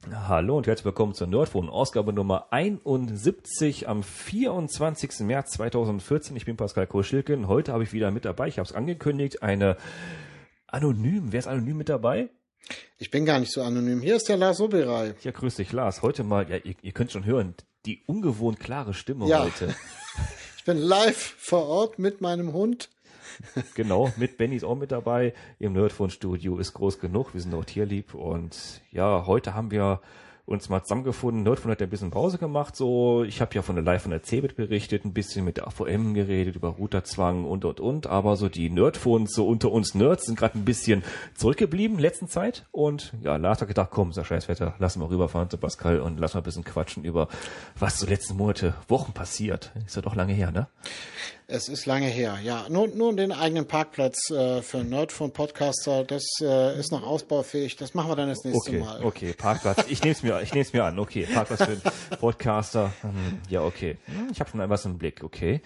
Hallo und herzlich willkommen zur Nerdphone, Ausgabe Nummer 71 am 24. März 2014. Ich bin Pascal Koschilken. Heute habe ich wieder mit dabei, ich habe es angekündigt, eine anonym. Wer ist anonym mit dabei? Ich bin gar nicht so anonym. Hier ist der Lars Oberei. Ja, grüß dich, Lars. Heute mal, ja, ihr könnt schon hören, die ungewohnt klare Stimme heute. Ich bin live vor Ort mit meinem Hund. Genau, mit Benny ist auch mit dabei. Im Nerdphone-Studio ist groß genug, wir sind auch tierlieb. Und ja, heute haben wir uns mal zusammengefunden. Nerdphone hat ja ein bisschen Pause gemacht. So, ich habe ja von der Live von der CeBIT berichtet, ein bisschen mit der AVM geredet, über Routerzwang und. Aber so die Nerdphones, so unter uns Nerds, sind gerade ein bisschen zurückgeblieben in letzter Zeit. Und ja, Lars hat gedacht, komm, ist ja Scheißwetter, lassen wir rüberfahren zu Pascal und lassen wir ein bisschen quatschen über, was so letzten Monate, Wochen passiert. Ist ja doch lange her, ne? Es ist lange her, ja. Nur den eigenen Parkplatz für Nerdphone-Podcaster, das ist noch ausbaufähig. Das machen wir dann das nächste Mal. Okay, Parkplatz. Ich nehm's mir an. Okay, Parkplatz für den Podcaster. Ja, okay. Ich habe schon etwas im Blick, okay.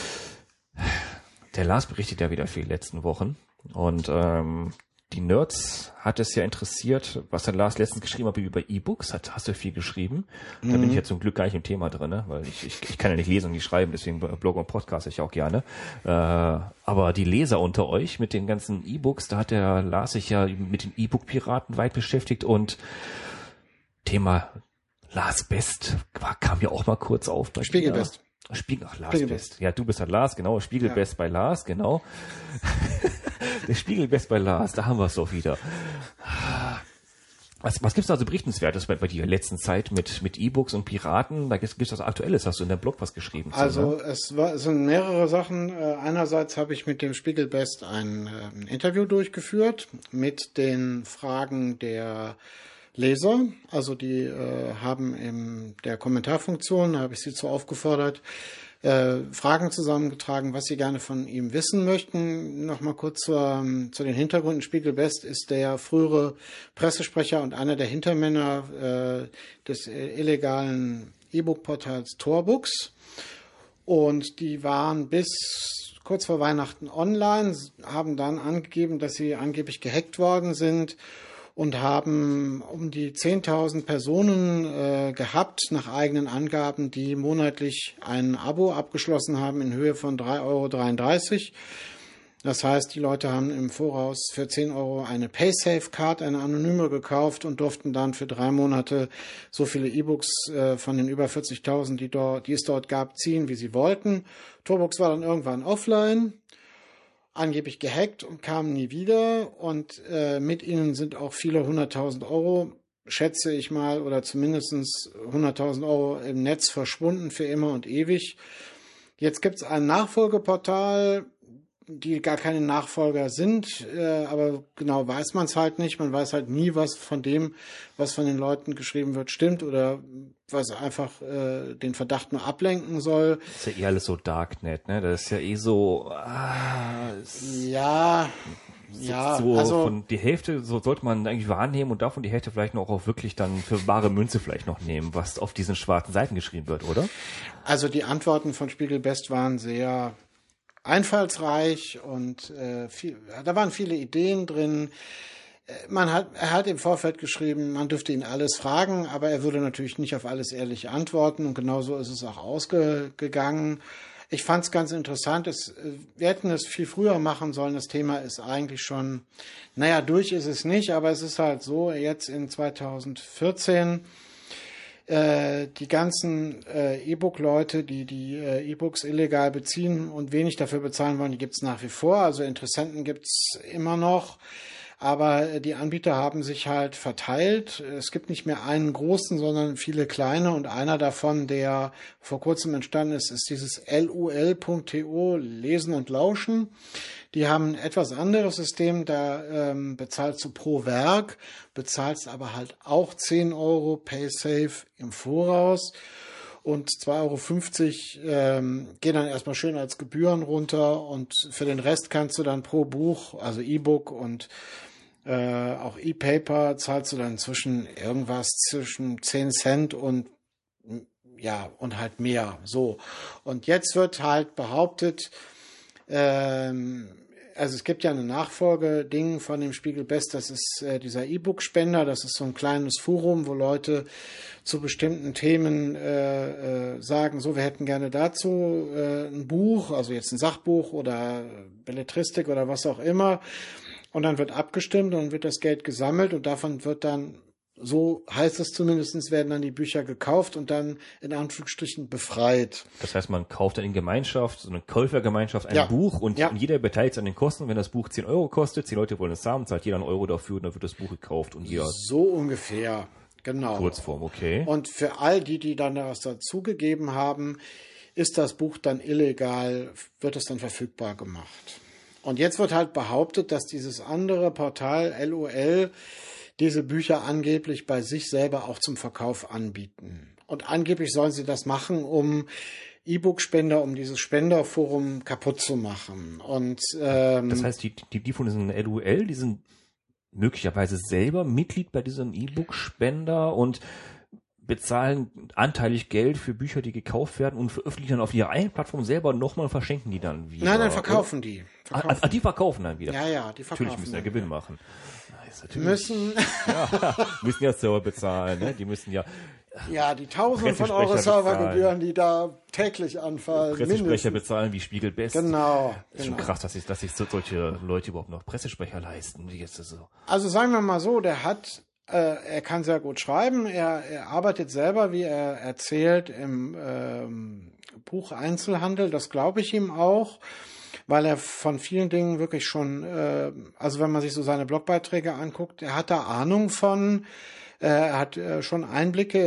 Der Lars berichtet ja wieder viel letzten Wochen. Und die Nerds hat es ja interessiert, was der Lars letztens geschrieben hat über E-Books. Hast du viel geschrieben? Da bin ich ja zum Glück gar nicht im Thema drin, ne? Weil ich kann ja nicht lesen und nicht schreiben, deswegen Blog und Podcast ich auch gerne. Aber die Leser unter euch mit den ganzen E-Books, da hat der Lars sich ja mit den E-Book-Piraten weit beschäftigt und Thema Lars Best kam ja auch mal kurz auf. Bei Spiegelbest. Lars Best. Ja, du bist halt Lars, genau. Spiegelbest bei Lars, genau. Der Spiegelbest bei Lars, da haben wir es doch wieder. Was gibt's da so Berichtenswertes bei dir in der letzten Zeit mit E-Books und Piraten? Da gibt's was Aktuelles, hast du in deinem Blog was geschrieben. Also es sind mehrere Sachen. Einerseits habe ich mit dem Spiegelbest ein Interview durchgeführt mit den Fragen der Leser. Also die haben in der Kommentarfunktion, da habe ich sie zu aufgefordert, Fragen zusammengetragen, was sie gerne von ihm wissen möchten. Nochmal kurz zu den Hintergründen. Spiegelbest ist der frühere Pressesprecher und einer der Hintermänner des illegalen E-Book-Portals Torbooks. Und die waren bis kurz vor Weihnachten online, haben dann angegeben, dass sie angeblich gehackt worden sind und haben um die 10.000 Personen gehabt, nach eigenen Angaben, die monatlich ein Abo abgeschlossen haben in Höhe von 3,33 €. Das heißt, die Leute haben im Voraus für 10 € eine Paysafe-Card, eine anonyme, gekauft und durften dann für 3 Monate so viele E-Books von den über 40.000, die es dort gab, ziehen, wie sie wollten. Torbooks war dann irgendwann offline, angeblich gehackt und kamen nie wieder, und mit ihnen sind auch viele 100.000 €, schätze ich mal, oder zumindest 100.000 € im Netz verschwunden für immer und ewig. Jetzt gibt es ein Nachfolgeportal, die gar keine Nachfolger sind, aber genau weiß man es halt nicht. Man weiß halt nie, was von dem, was von den Leuten geschrieben wird, stimmt oder was einfach den Verdacht nur ablenken soll. Das ist ja eh alles so Darknet, ne? Das ist ja eh so... Also von die Hälfte so sollte man eigentlich wahrnehmen und davon die Hälfte vielleicht noch auch wirklich dann für wahre Münze vielleicht noch nehmen, was auf diesen schwarzen Seiten geschrieben wird, oder? Also die Antworten von Spiegelbest waren sehr einfallsreich und da waren viele Ideen drin. Er hat im Vorfeld geschrieben, man dürfte ihn alles fragen, aber er würde natürlich nicht auf alles ehrlich antworten, und genauso ist es auch ausgegangen. Ich fand es ganz interessant. Wir hätten es viel früher machen sollen. Das Thema ist eigentlich schon, durch ist es nicht, aber es ist halt so, jetzt in 2014, die ganzen E-Book-Leute, die E-Books illegal beziehen und wenig dafür bezahlen wollen, die gibt es nach wie vor. Also Interessenten gibt es immer noch. Aber die Anbieter haben sich halt verteilt. Es gibt nicht mehr einen großen, sondern viele kleine. Und einer davon, der vor kurzem entstanden ist, ist dieses lul.to, Lesen und Lauschen. Die haben ein etwas anderes System, da bezahlst du pro Werk, bezahlst aber halt auch 10 € Paysafe im Voraus. Und 2,50 € gehen dann erstmal schön als Gebühren runter, und für den Rest kannst du dann pro Buch, also E-Book und auch E-Paper, zahlst du dann zwischen 10 Cent und halt mehr. So. Und jetzt wird halt behauptet, also es gibt ja eine Nachfolgeding von dem Spiegel Best, das ist dieser E-Book-Spender, das ist so ein kleines Forum, wo Leute zu bestimmten Themen sagen, so, wir hätten gerne dazu ein Buch, also jetzt ein Sachbuch oder Belletristik oder was auch immer. Und dann wird abgestimmt und wird das Geld gesammelt und davon wird dann, so heißt es zumindest, werden dann die Bücher gekauft und dann in Anführungsstrichen befreit. Das heißt, man kauft dann in Gemeinschaft, so eine Käufergemeinschaft ein Buch und jeder beteiligt sich an den Kosten. Wenn das Buch 10 Euro kostet, 10 Leute wollen es haben, zahlt jeder einen Euro dafür und dann wird das Buch gekauft und jeder. So ungefähr, genau. Kurzform, okay. Und für all die dann das dazugegeben haben, ist das Buch dann illegal, wird es dann verfügbar gemacht. Und jetzt wird halt behauptet, dass dieses andere Portal LOL diese Bücher angeblich bei sich selber auch zum Verkauf anbieten. Und angeblich sollen sie das machen, um E-Book-Spender, um dieses Spenderforum kaputt zu machen. Und das heißt, die von diesem LOL, die sind möglicherweise selber Mitglied bei diesem E-Book-Spender und bezahlen anteilig Geld für Bücher, die gekauft werden und veröffentlichen dann auf ihrer eigenen Plattform selber nochmal und verschenken die dann wieder. Nein, verkaufen die. Die verkaufen dann wieder. Ja, die verkaufen. Natürlich müssen ja Gewinn machen. Müssen ja Server bezahlen, ne? Die müssen ja. Ja, die Tausende von Euro Servergebühren, die da täglich anfallen. Pressesprecher bezahlen wie Spiegel Best. Genau. Ist schon krass, dass sich solche Leute überhaupt noch Pressesprecher leisten. Jetzt ist so. Also sagen wir mal so, er kann sehr gut schreiben, er arbeitet selber, wie er erzählt, im Bucheinzelhandel, das glaube ich ihm auch, weil er von vielen Dingen wirklich schon, also wenn man sich so seine Blogbeiträge anguckt, er hat da Ahnung von, er hat schon Einblicke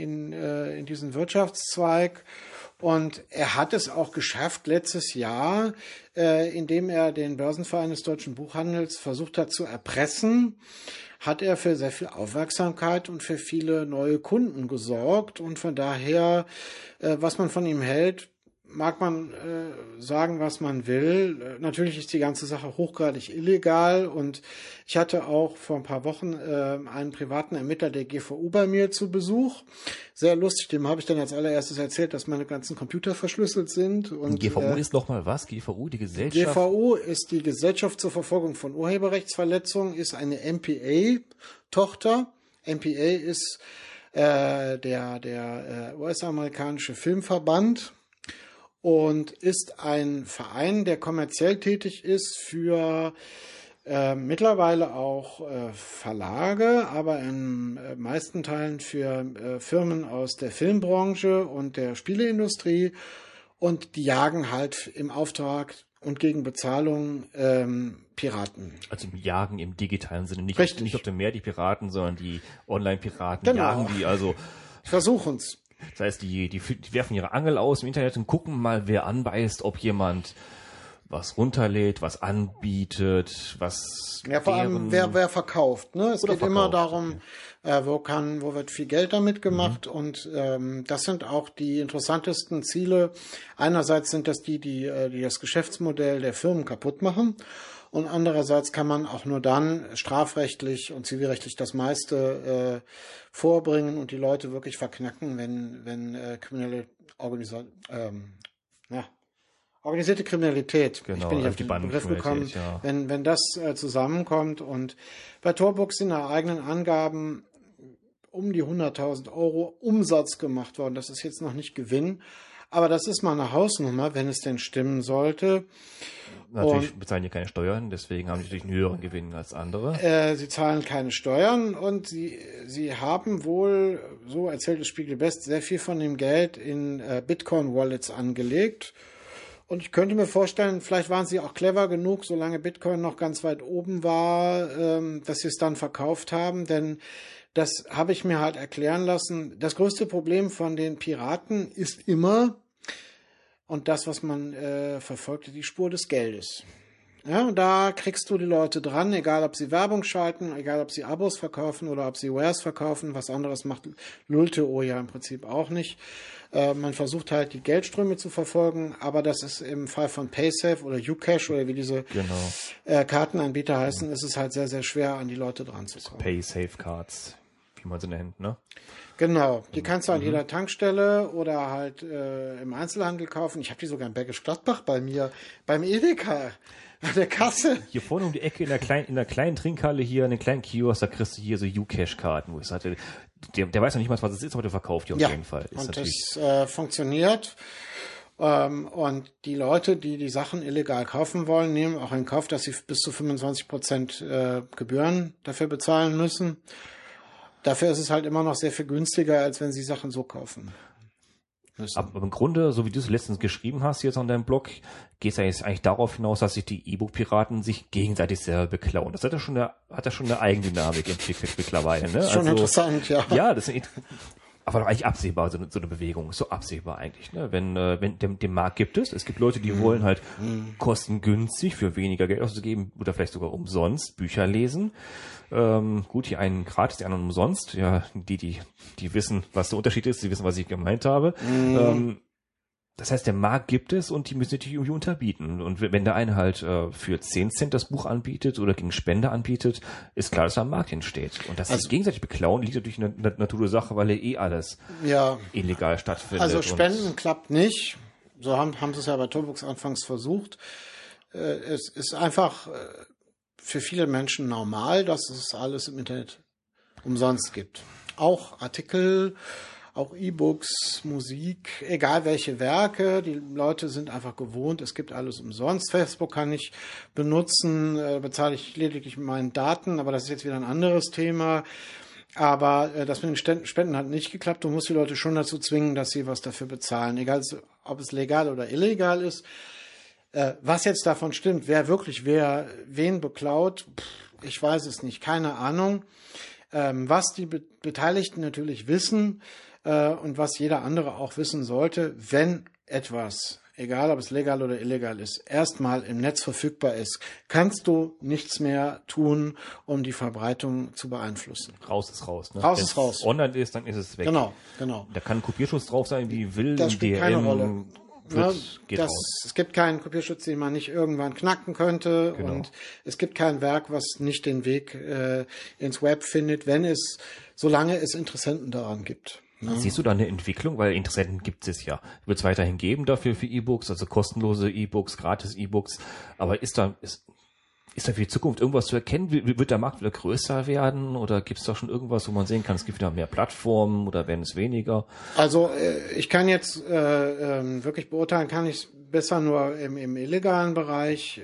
in diesen Wirtschaftszweig und er hat es auch geschafft letztes Jahr, indem er den Börsenverein des deutschen Buchhandels versucht hat zu erpressen, hat er für sehr viel Aufmerksamkeit und für viele neue Kunden gesorgt und von daher, was man von ihm hält, mag man sagen, was man will. Natürlich ist die ganze Sache hochgradig illegal und ich hatte auch vor ein paar Wochen einen privaten Ermittler der GVU bei mir zu Besuch. Sehr lustig, dem habe ich dann als allererstes erzählt, dass meine ganzen Computer verschlüsselt sind. Und GVU ist nochmal was? GVU, die Gesellschaft? GVU ist die Gesellschaft zur Verfolgung von Urheberrechtsverletzungen, ist eine MPA-Tochter. MPA ist der US-amerikanische Filmverband und ist ein Verein, der kommerziell tätig ist für mittlerweile auch Verlage, aber in meisten Teilen für Firmen aus der Filmbranche und der Spieleindustrie und die jagen halt im Auftrag und gegen Bezahlung Piraten. Also jagen im digitalen Sinne, nicht auf dem Meer die Piraten, sondern die Online-Piraten jagen die, also versuchen's. Das heißt, die werfen ihre Angel aus im Internet und gucken mal, wer anbeißt, ob jemand was runterlädt, was anbietet, was. Ja, vor allem wer verkauft. Ne? Es geht immer darum, wo wird viel Geld damit gemacht und das sind auch die interessantesten Ziele. Einerseits sind das die das Geschäftsmodell der Firmen kaputt machen. Und andererseits kann man auch nur dann strafrechtlich und zivilrechtlich das meiste vorbringen und die Leute wirklich verknacken, wenn kriminelle organisierte Kriminalität, genau, ich bin nicht auf den Begriff gekommen, ja. wenn das zusammenkommt. Und bei Torbook sind nach eigenen Angaben um die 100.000 Euro Umsatz gemacht worden. Das ist jetzt noch nicht Gewinn, aber das ist mal eine Hausnummer, wenn es denn stimmen sollte. Natürlich bezahlen die keine Steuern, deswegen haben sie natürlich einen höheren Gewinn als andere. Sie zahlen keine Steuern und sie haben wohl, so erzählt das Spiegel Best, sehr viel von dem Geld in Bitcoin-Wallets angelegt. Und ich könnte mir vorstellen, vielleicht waren sie auch clever genug, solange Bitcoin noch ganz weit oben war, dass sie es dann verkauft haben, denn das habe ich mir halt erklären lassen. Das größte Problem von den Piraten ist immer, und das, was man verfolgt, die Spur des Geldes. Ja, und da kriegst du die Leute dran, egal ob sie Werbung schalten, egal ob sie Abos verkaufen oder ob sie Wares verkaufen. Was anderes macht Lulteo ja im Prinzip auch nicht. Man versucht halt die Geldströme zu verfolgen, aber das ist im Fall von PaySafe oder Ucash oder wie diese Kartenanbieter heißen, ist es halt sehr, sehr schwer, an die Leute dran zu kommen. PaySafe Cards, wie wie man sie nennt, ne? Genau, die kannst du an jeder Tankstelle oder halt im Einzelhandel kaufen. Ich habe die sogar in Bergisch Gladbach bei mir, beim Edeka, an der Kasse. Hier vorne um die Ecke in der kleinen Trinkhalle hier, in den kleinen Kiosk, da kriegst du hier so U-Cash-Karten, wo ich sagte, der weiß noch nicht mal, was es ist, aber der verkauft die auf jeden Fall. Ist und das funktioniert. Und die Leute, die die Sachen illegal kaufen wollen, nehmen auch in Kauf, dass sie bis zu 25% Gebühren dafür bezahlen müssen. Dafür ist es halt immer noch sehr viel günstiger, als wenn sie Sachen so kaufen müssen. Aber im Grunde, so wie du es letztens geschrieben hast jetzt an deinem Blog, geht es ja jetzt eigentlich darauf hinaus, dass sich die E-Book-Piraten sich gegenseitig selber beklauen. Das hat ja schon eine Eigendynamik entwickelt mittlerweile. Ne? Das ist schon interessant, ja. Ja, das ist aber doch eigentlich absehbar, so eine Bewegung. Ist so absehbar eigentlich. Ne? Wenn dem Markt gibt es gibt Leute, die wollen halt kostengünstig für weniger Geld auszugeben oder vielleicht sogar umsonst Bücher lesen. Gut, die einen gratis, die anderen umsonst. Ja, die wissen, was der Unterschied ist, die wissen, was ich gemeint habe. Das heißt, der Markt gibt es und die müssen natürlich irgendwie unterbieten. Und wenn der eine halt für 10 Cent das Buch anbietet oder gegen Spende anbietet, ist klar, dass da ein Markt entsteht. Und das sich gegenseitig beklauen, liegt natürlich in der Natur der Sache, weil alles illegal stattfindet. Also Spenden klappt nicht. So haben sie es ja bei Toolbooks anfangs versucht. Es ist einfach für viele Menschen normal, dass es alles im Internet umsonst gibt. Auch Artikel, auch E-Books, Musik, egal welche Werke. Die Leute sind einfach gewohnt, es gibt alles umsonst. Facebook kann ich benutzen, bezahle ich lediglich mit meinen Daten, aber das ist jetzt wieder ein anderes Thema. Aber das mit den Spenden hat nicht geklappt. Du musst die Leute schon dazu zwingen, dass sie was dafür bezahlen, egal ob es legal oder illegal ist. Was jetzt davon stimmt, wer wen beklaut, ich weiß es nicht, keine Ahnung. Was die Beteiligten natürlich wissen und was jeder andere auch wissen sollte, wenn etwas, egal ob es legal oder illegal ist, erstmal im Netz verfügbar ist, kannst du nichts mehr tun, um die Verbreitung zu beeinflussen. Raus ist raus. Ne? Raus ist raus. Online ist, dann ist es weg. Genau. Da kann ein Kopierschutz drauf sein, wie will. Das spielt keine Rolle. Geht raus. Es gibt keinen Kopierschutz, den man nicht irgendwann knacken könnte. Genau. Und es gibt kein Werk, was nicht den Weg ins Web findet, solange es Interessenten daran gibt. Ja. Siehst du da eine Entwicklung? Weil Interessenten gibt es ja. Wird es weiterhin geben dafür für E-Books, also kostenlose E-Books, gratis E-Books. Aber ist da für die Zukunft irgendwas zu erkennen? Wird der Markt wieder größer werden? Oder gibt es da schon irgendwas, wo man sehen kann, es gibt wieder mehr Plattformen oder werden es weniger? Also ich kann jetzt wirklich beurteilen, kann ich besser nur im illegalen Bereich.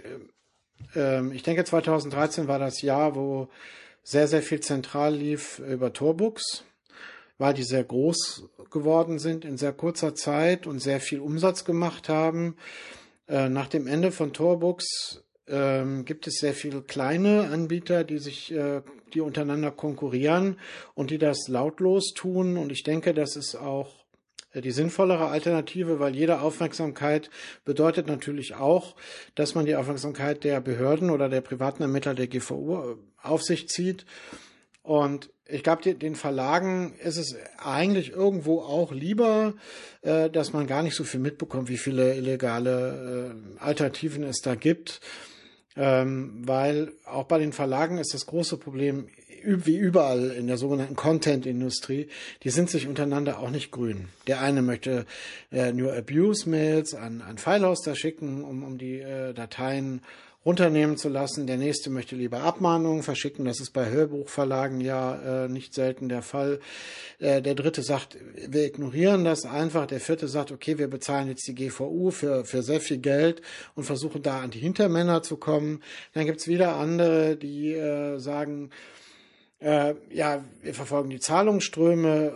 Ich denke, 2013 war das Jahr, wo sehr, sehr viel zentral lief über Toolbooks, weil die sehr groß geworden sind in sehr kurzer Zeit und sehr viel Umsatz gemacht haben. Nach dem Ende von Toolbooks gibt es sehr viele kleine Anbieter, die untereinander konkurrieren und die das lautlos tun. Und ich denke, das ist auch die sinnvollere Alternative, weil jede Aufmerksamkeit bedeutet natürlich auch, dass man die Aufmerksamkeit der Behörden oder der privaten Ermittler der GVO auf sich zieht. Und ich glaube, den Verlagen ist es eigentlich irgendwo auch lieber, dass man gar nicht so viel mitbekommt, wie viele illegale Alternativen es da gibt. Weil auch bei den Verlagen ist das große Problem, wie überall in der sogenannten Content-Industrie, die sind sich untereinander auch nicht grün. Der eine möchte nur Abuse-Mails an Filehoster schicken, um die Dateien runternehmen zu lassen. Der nächste möchte lieber Abmahnungen verschicken. Das ist bei Hörbuchverlagen ja nicht selten der Fall. Der dritte sagt, wir ignorieren das einfach. Der vierte sagt, okay, wir bezahlen jetzt die GVU für sehr viel Geld und versuchen da an die Hintermänner zu kommen. Dann gibt's wieder andere, die sagen, wir verfolgen die Zahlungsströme.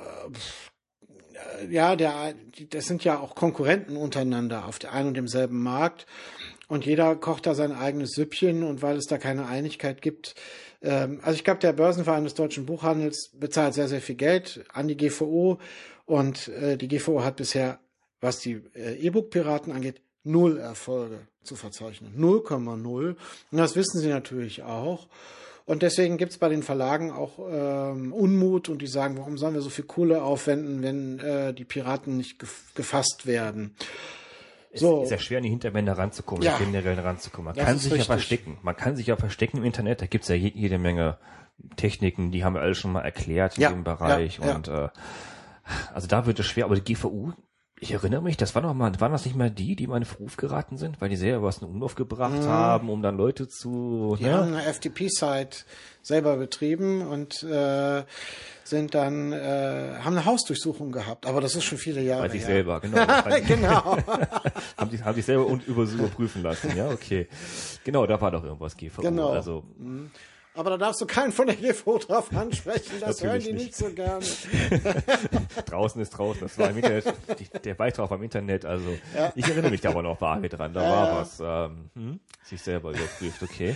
Das sind ja auch Konkurrenten untereinander auf der einen und demselben Markt. Und jeder kocht da sein eigenes Süppchen und weil es da keine Einigkeit gibt. Also ich glaube, der Börsenverein des deutschen Buchhandels bezahlt sehr, sehr viel Geld an die GVO und die GVO hat bisher, was die E-Book-Piraten angeht, 0 Erfolge zu verzeichnen. 0,0. Und das wissen sie natürlich auch. Und deswegen gibt's bei den Verlagen auch Unmut und die sagen, warum sollen wir so viel Kohle aufwenden, wenn die Piraten nicht gefasst werden. Es ist ja schwer, an die Hinterwände ranzukommen, generell ranzukommen. Man kann sich ja verstecken. Man kann sich ja verstecken im Internet. Da gibt's ja jede Menge Techniken, die haben wir alle schon mal erklärt in dem Bereich. Und also da wird es schwer, aber die GVU, ich erinnere mich, waren das nicht mal die in Verruf geraten sind, weil die selber was in Umlauf gebracht haben, um dann Leute zu... Die haben eine FTP-Site selber betrieben und sind dann, haben eine Hausdurchsuchung gehabt, aber das ist schon viele Jahre her. Bei sich her. selber, genau. Genau. haben sich selber überprüfen lassen, ja, okay. Genau, da war doch irgendwas GVU. Genau. Also, aber da darfst du keinen von der GVU drauf ansprechen, das hören die nicht so gerne. Draußen ist draußen, das war im Internet, der Beitrag am Internet, also ich erinnere mich da aber noch vage dran, da war was, sich selber überprüft, okay.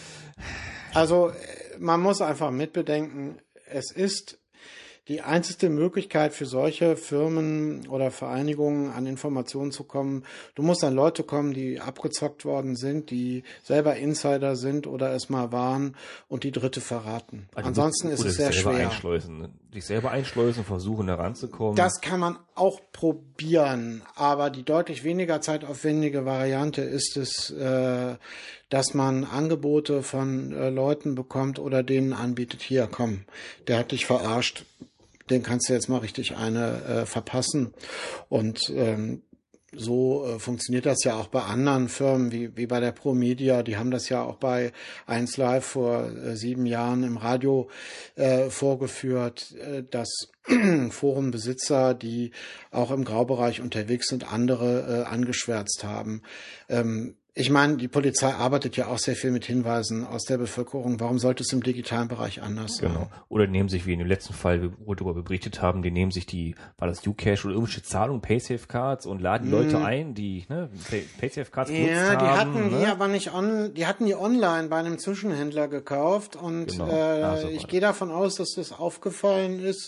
Also man muss einfach mitbedenken, es ist die einzige Möglichkeit für solche Firmen oder Vereinigungen an Informationen zu kommen. Du musst an Leute kommen, die abgezockt worden sind, die selber Insider sind oder es mal waren und die Dritte verraten. Also ansonsten ist es sehr schwer. Sich selber einschleusen, versuchen da ranzukommen. Das kann man auch probieren, aber die deutlich weniger zeitaufwendige Variante ist es, dass man Angebote von Leuten bekommt oder denen anbietet, hier, komm, der hat dich verarscht. Den kannst du jetzt mal richtig eine verpassen. Und so funktioniert das ja auch bei anderen Firmen, wie bei der ProMedia. Die haben das ja auch bei 1Live vor 7 Jahren im Radio vorgeführt, dass Forenbesitzer, die auch im Graubereich unterwegs sind, andere angeschwärzt haben. Ich meine, die Polizei arbeitet ja auch sehr viel mit Hinweisen aus der Bevölkerung. Warum sollte es im digitalen Bereich anders sein? Genau. Oder nehmen sich, wie in dem letzten Fall, wo wir darüber berichtet haben, die nehmen sich war das Ucash oder irgendwelche Zahlungen, Paysafe-Cards und laden die Leute ein, die Paysafe-Cards genutzt haben. Ja, die hatten die aber nicht die hatten die online bei einem Zwischenhändler gekauft und ich gehe davon aus, dass das aufgefallen ist.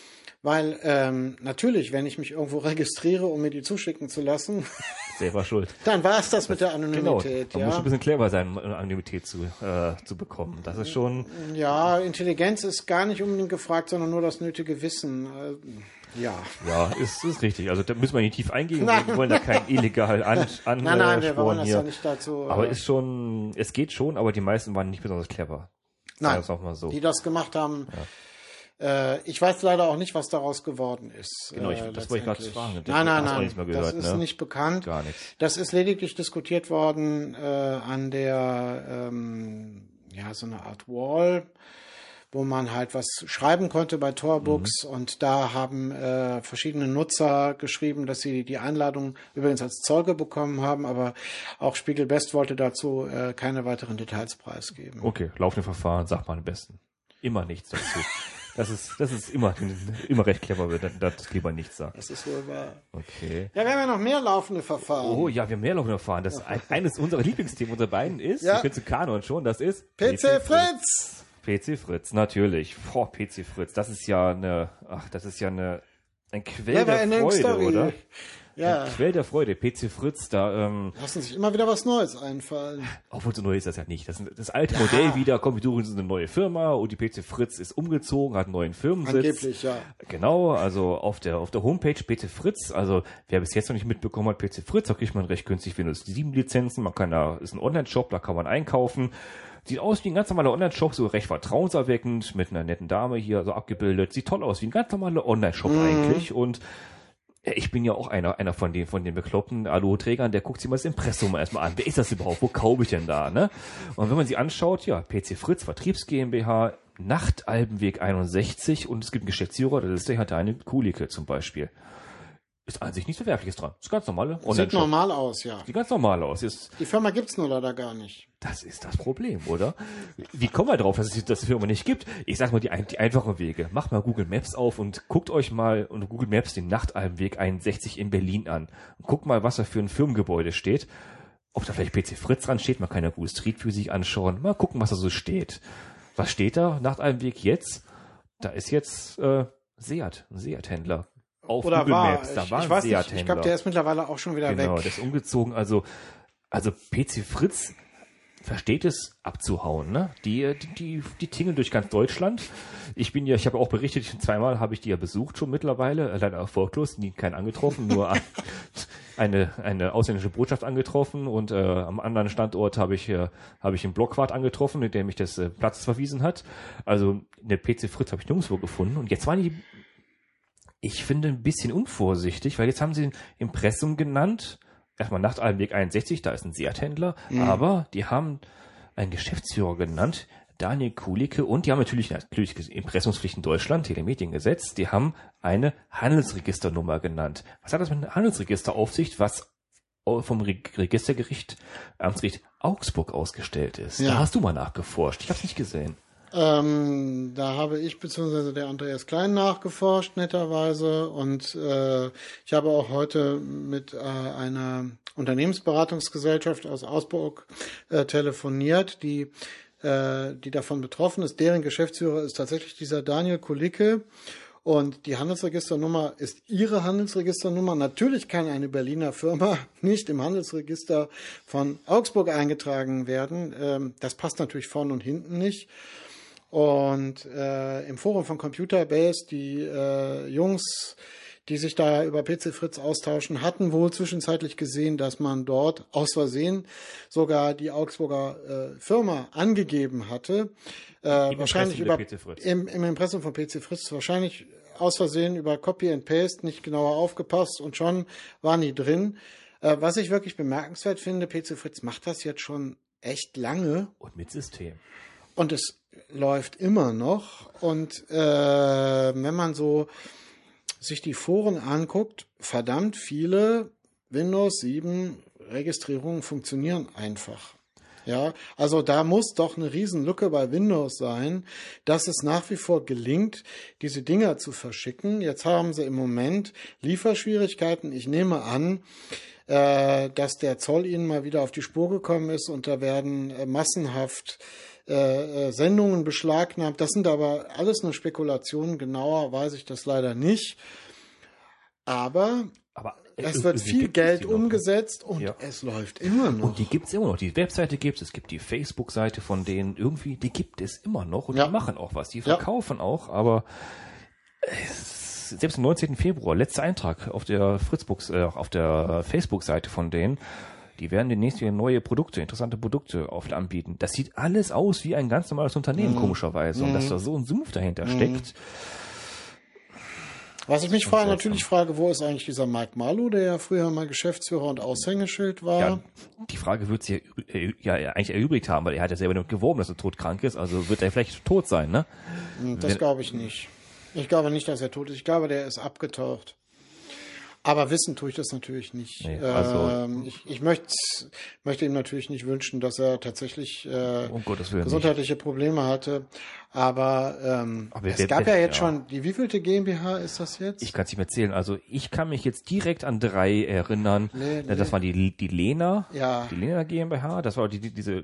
Weil natürlich, wenn ich mich irgendwo registriere, um mir die zuschicken zu lassen, selber schuld. Dann war es das mit der Anonymität. Genau. Man muss ein bisschen clever sein, um Anonymität zu bekommen. Das ist schon... Ja, Intelligenz ist gar nicht unbedingt gefragt, sondern nur das nötige Wissen. Ja, ist richtig. Also da müssen wir nicht tief eingehen. Wir wollen da kein illegal Nein, wir wollen das ja nicht dazu. Aber es geht schon, aber die meisten waren nicht besonders clever. Nein, auch mal so. Die das gemacht haben... Ja. Ich weiß leider auch nicht, was daraus geworden ist. Genau, das wollte ich gerade fragen. Nein, das ist nicht bekannt. Gar nichts. Das ist lediglich diskutiert worden an der, so eine Art Wall, wo man halt was schreiben konnte bei Torbooks. Und da haben verschiedene Nutzer geschrieben, dass sie die Einladung übrigens als Zeuge bekommen haben, aber auch Spiegel Best wollte dazu keine weiteren Details preisgeben. Okay, laufende Verfahren, sagt man am besten. Immer nichts dazu. Das ist immer recht clever, wenn das lieber nichts sagt. Das ist wohl wahr. Okay. Ja, wir haben ja noch mehr laufende Verfahren. Oh ja, wir haben mehr laufende Verfahren. Das eines unserer Lieblingsthemen unter beiden ist, ich bin zu Kanon schon, das ist PC Fritz. PC Fritz, natürlich. Boah, PC Fritz, das ist ja ein Quell der Freude, Story. Oder? Ja. Ein Quell der Freude, PC Fritz, da lassen sich immer wieder was Neues einfallen. Obwohl so neu ist das ja nicht. Das alte Modell wieder, komm, wir suchen uns eine neue Firma und die PC Fritz ist umgezogen, hat einen neuen Firmensitz. Angeblich, ja. Genau, also auf der Homepage PC Fritz, also wer bis jetzt noch nicht mitbekommen hat, PC Fritz, da kriegt man recht günstig Windows 7 Lizenzen, ist ein Online-Shop, da kann man einkaufen. Sieht aus wie ein ganz normaler Online-Shop, so recht vertrauenserweckend, mit einer netten Dame hier so abgebildet. Sieht toll aus, wie ein ganz normaler Online-Shop eigentlich. Und ich bin ja auch einer von den bekloppten Alu-Trägern, der guckt sich mal das Impressum erstmal an. Wer ist das überhaupt? Wo kaufe ich denn da, ne? Und wenn man sie anschaut, ja, PC Fritz, Vertriebs GmbH, Nachtalbenweg 61 und es gibt einen Geschäftsführer, das ist der Herr Daniel Kulicke zum Beispiel. Ist an sich nichts Verwerfliches dran. Ist ganz normale Online-Shop. Sieht normal aus, ja. Sieht ganz normal aus. Die Firma gibt's nur leider gar nicht. Das ist das Problem, oder? Wie kommen wir drauf, dass es die Firma nicht gibt? Ich sag mal die einfachen Wege. Macht mal Google Maps auf und guckt euch mal unter Google Maps den Nachtalbenweg 61 in Berlin an. Und guckt mal, was da für ein Firmengebäude steht. Ob da vielleicht PC Fritz dran steht, man kann ja Google Street View sich anschauen. Mal gucken, was da so steht. Was steht da? Nachtalbenweg jetzt? Da ist jetzt Seat, ein Seat-Händler. Auf oder Google war, Maps, da war ich ein weiß nicht, Seat-Händler. ich glaube, der ist mittlerweile auch schon wieder weg. Genau, der ist umgezogen. Also PC Fritz versteht es abzuhauen, ne? Die tingeln durch ganz Deutschland. Ich habe auch berichtet, zweimal habe ich die ja besucht schon mittlerweile, leider erfolglos, nie keinen angetroffen, nur eine ausländische Botschaft angetroffen und am anderen Standort habe ich einen Blockwart angetroffen, der mich des Platzes verwiesen hat. Also eine PC Fritz habe ich nirgendwo gefunden. Und jetzt waren die, ich finde, ein bisschen unvorsichtig, weil jetzt haben sie ein Impressum genannt. Erstmal Nachtalbenweg 61, da ist ein Seat-Händler, aber die haben einen Geschäftsführer genannt, Daniel Kulicke, und die haben natürlich Impressumspflicht in Deutschland, Telemediengesetz, die haben eine Handelsregisternummer genannt. Was hat das mit einer Handelsregisteraufsicht, was vom Registergericht, Amtsgericht Augsburg ausgestellt ist? Ja. Da hast du mal nachgeforscht, ich habe es nicht gesehen. Da habe ich bzw. der Andreas Klein nachgeforscht, netterweise. Und ich habe auch heute mit einer Unternehmensberatungsgesellschaft aus Augsburg telefoniert, die davon betroffen ist. Deren Geschäftsführer ist tatsächlich dieser Daniel Kulicke. Und die Handelsregisternummer ist ihre Handelsregisternummer. Natürlich kann eine Berliner Firma nicht im Handelsregister von Augsburg eingetragen werden. Das passt natürlich vorn und hinten nicht. Und im Forum von Computerbase, die Jungs, die sich da über PC Fritz austauschen, hatten wohl zwischenzeitlich gesehen, dass man dort aus Versehen sogar die Augsburger Firma angegeben hatte. Wahrscheinlich über im Impressum von PC Fritz, wahrscheinlich aus Versehen über Copy and Paste, nicht genauer aufgepasst und schon waren die drin. Was ich wirklich bemerkenswert finde, PC Fritz macht das jetzt schon echt lange. Und mit System. Und es läuft immer noch. Und wenn man so sich die Foren anguckt, verdammt viele Windows 7 Registrierungen funktionieren einfach. Ja, also da muss doch eine Riesenlücke bei Windows sein, dass es nach wie vor gelingt, diese Dinger zu verschicken. Jetzt haben sie im Moment Lieferschwierigkeiten. Ich nehme an, dass der Zoll ihnen mal wieder auf die Spur gekommen ist und da werden massenhaft Sendungen beschlagnahmt. Das sind aber alles nur Spekulationen. Genauer weiß ich das leider nicht. Aber es wird viel Geld umgesetzt und es läuft immer noch. Und die gibt's immer noch. Die Webseite gibt's, es gibt die Facebook-Seite von denen irgendwie, die gibt es immer noch und die machen auch was. Die verkaufen auch, aber selbst am 19. Februar, letzter Eintrag auf der auf der Facebook-Seite von denen, die werden demnächst wieder neue Produkte, interessante Produkte anbieten. Das sieht alles aus wie ein ganz normales Unternehmen, komischerweise. Und dass da so ein Sumpf dahinter steckt. Was ich mich vorher natürlich frage, wo ist eigentlich dieser Mike Marlow, der ja früher mal Geschäftsführer und Aushängeschild war? Ja, die Frage wird sich ja eigentlich erübrigt haben, weil er hat ja selber damit geworben, dass er todkrank ist. Also wird er vielleicht tot sein, ne? Das glaube ich nicht. Ich glaube nicht, dass er tot ist. Ich glaube, der ist abgetaucht. Aber wissen tue ich das natürlich nicht. Nee, also ich möchte ihm natürlich nicht wünschen, dass er tatsächlich gesundheitliche Probleme hatte. Aber es gab ja jetzt schon, die wievielte GmbH ist das jetzt? Ich kann es nicht mehr zählen. Also ich kann mich jetzt direkt an 3 erinnern. Das war die Lena, die Lena GmbH, das war diese